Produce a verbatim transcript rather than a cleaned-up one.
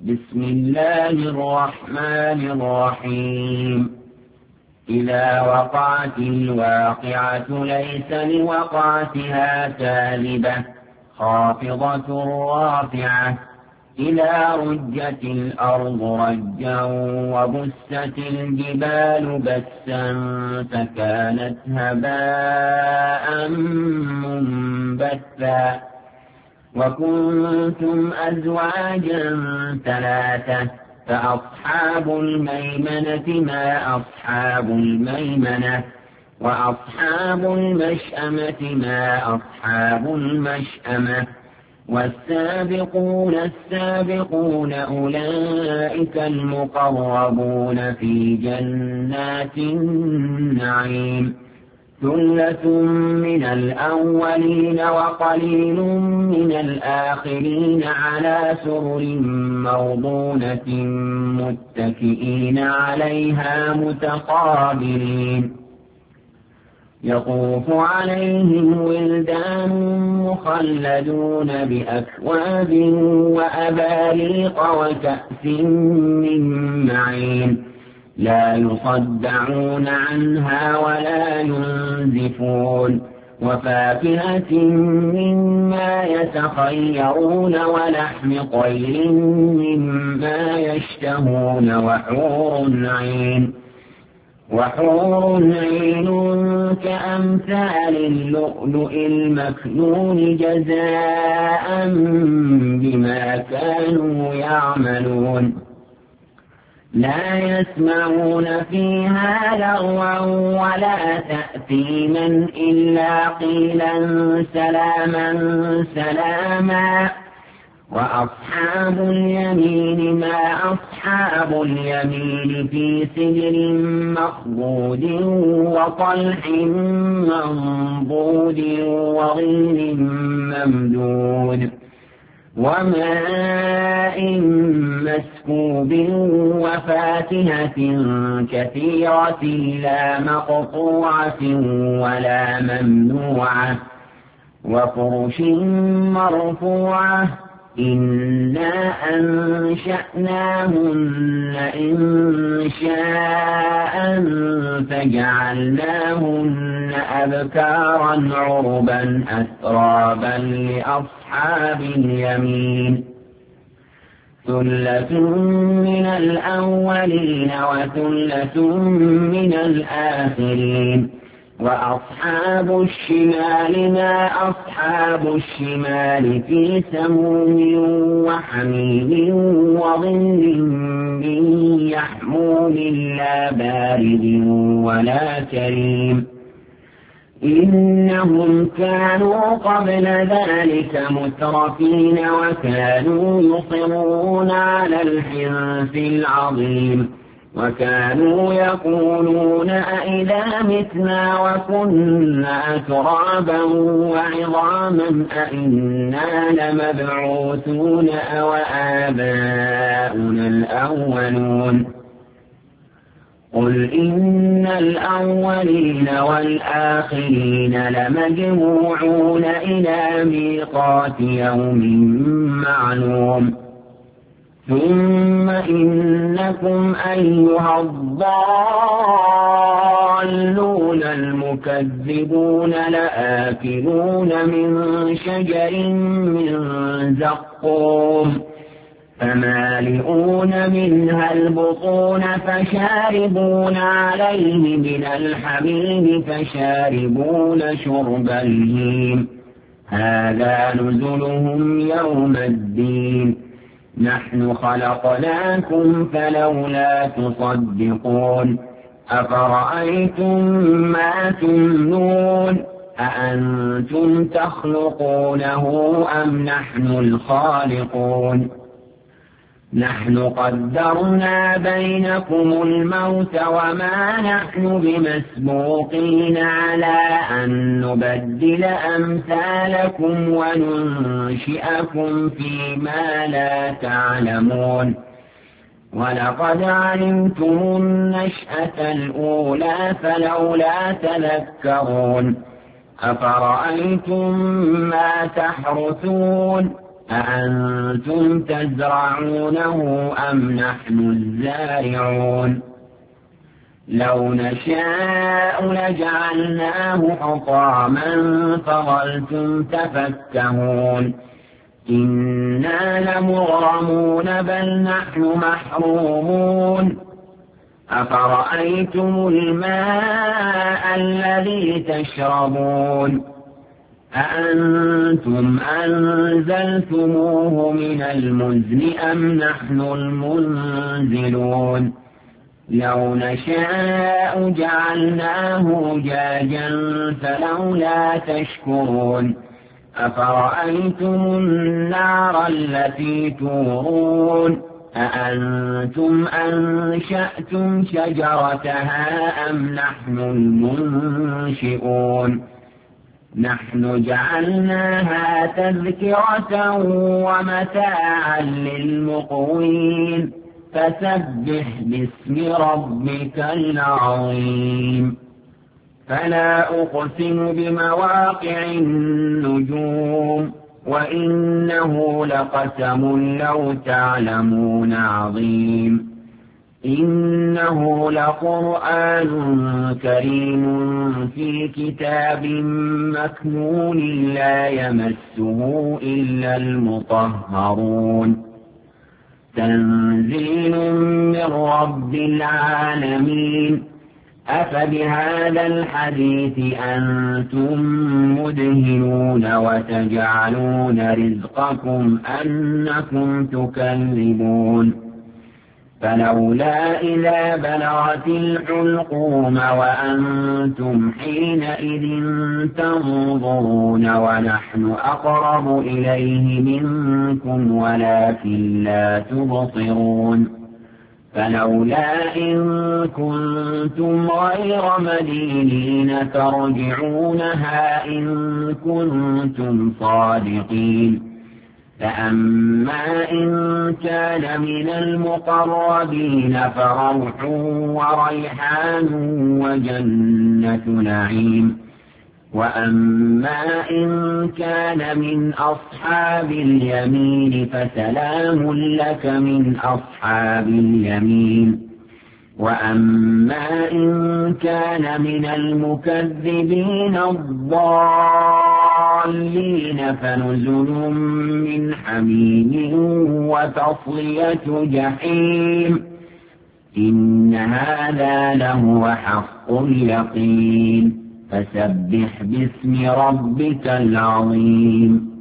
بسم الله الرحمن الرحيم إذا وقعت الواقعة ليس لوقعتها كاذبة خافضة رافعة إذا رجت الأرض رجا وبست الجبال بسا فكانت هباء منبثا وكنتم أزواجا ثلاثة فأصحاب الميمنة ما أصحاب الميمنة وأصحاب المشأمة ما أصحاب المشأمة والسابقون السابقون أولئك المقربون في جنات النعيم ثلة من الأولين وقليل من الآخرين على سرر موضونة متكئين عليها متقابلين يطوف عليهم ولدان مخلدون بأكواب وأباريق وكأس من معين لا يصدعون عنها ولا ينزفون وفاكهة مما يتخيرون ولحم طير مما يشتهون وحور عين وحور عين كأمثال اللؤلؤ المكنون جزاء بما كانوا يعملون لا يسمعون فيها لغوا ولا تأثيما إلا قيلا سلاما سلاما وأصحاب اليمين ما أصحاب اليمين في سدر مخضود وطلح منضود وظل ممدود وماء مسكوب وفاكهة كثيرة لا مقطوعة ولا ممنوعة وفرش مرفوعة إنا أنشأناهن إن شاء فجعلناهن أبكارا عربا أترابا لأصحاب اليمين ثلة من الأولين وثلة من الآخرين وأصحاب الشمال ما أصحاب الشمال في سموم وحميم وظل من يحموم لا بارد ولا كريم إنهم كانوا قبل ذلك مترفين وكانوا يصرون على الحنث العظيم وكانوا يقولون أئذا متنا وكنا ترابا وعظاما أئنا لمبعوثون أو آباؤنا الأولون قل إن الأولين والآخرين لمجموعون إلى ميقات يوم معلوم ثم إنكم أيها الضالون المكذبون لآكلون من شجر من زقوم فمالئون منها البطون فشاربون عليه من الحميم فشاربون شرب الهيم هذا نزلهم يوم الدين نحن خلقناكم فلولا تصدقون أفرأيتم ما تمنون أأنتم تخلقونه أم نحن الخالقون نحن قدرنا بينكم الموت وما نحن بمسبوقين على أن نبدل أمثالكم وننشئكم فيما لا تعلمون ولقد علمتم النشأة الأولى فلولا تذكرون أفرأيتم ما تحرثون أأنتم تزرعونه أم نحن الزارعون لو نشاء لجعلناه حطاما فظلتم تفكهون إنا لمغرمون بل نحن محرومون أفرأيتم الماء الذي تشربون أأنتم أنزلتموه من المزن أم نحن المنزلون لو نشاء جعلناه جاجا فلولا تشكرون أفرأيتم النار التي تورون أأنتم أنشأتم شجرتها أم نحن المنشئون نحن جعلناها تذكرة ومتاعا للمقوين فسبح باسم ربك العظيم فلا أقسم بمواقع النجوم وإنه لقسم لو تعلمون عظيم إنه لقرآن كريم في كتاب مكنون لا يمسه إلا المطهرون تنزيل من رب العالمين أفبهذا الحديث أنتم مدهنون وتجعلون رزقكم أنكم تكذبون فلولا إذا بلغت الحلقوم وأنتم حينئذ تنظرون ونحن أقرب إليه منكم ولكن لا تبصرون فلولا إن كنتم غير مدينين ترجعونها إن كنتم صادقين فأما إن كان من المقربين فروح وريحان وجنة نعيم وأما إن كان من أصحاب اليمين فسلام لك من أصحاب اليمين وأما إن كان من المكذبين الضالين فنزل من حميم وتصلية جحيم إن هذا لهو حق اليقين فسبح باسم ربك العظيم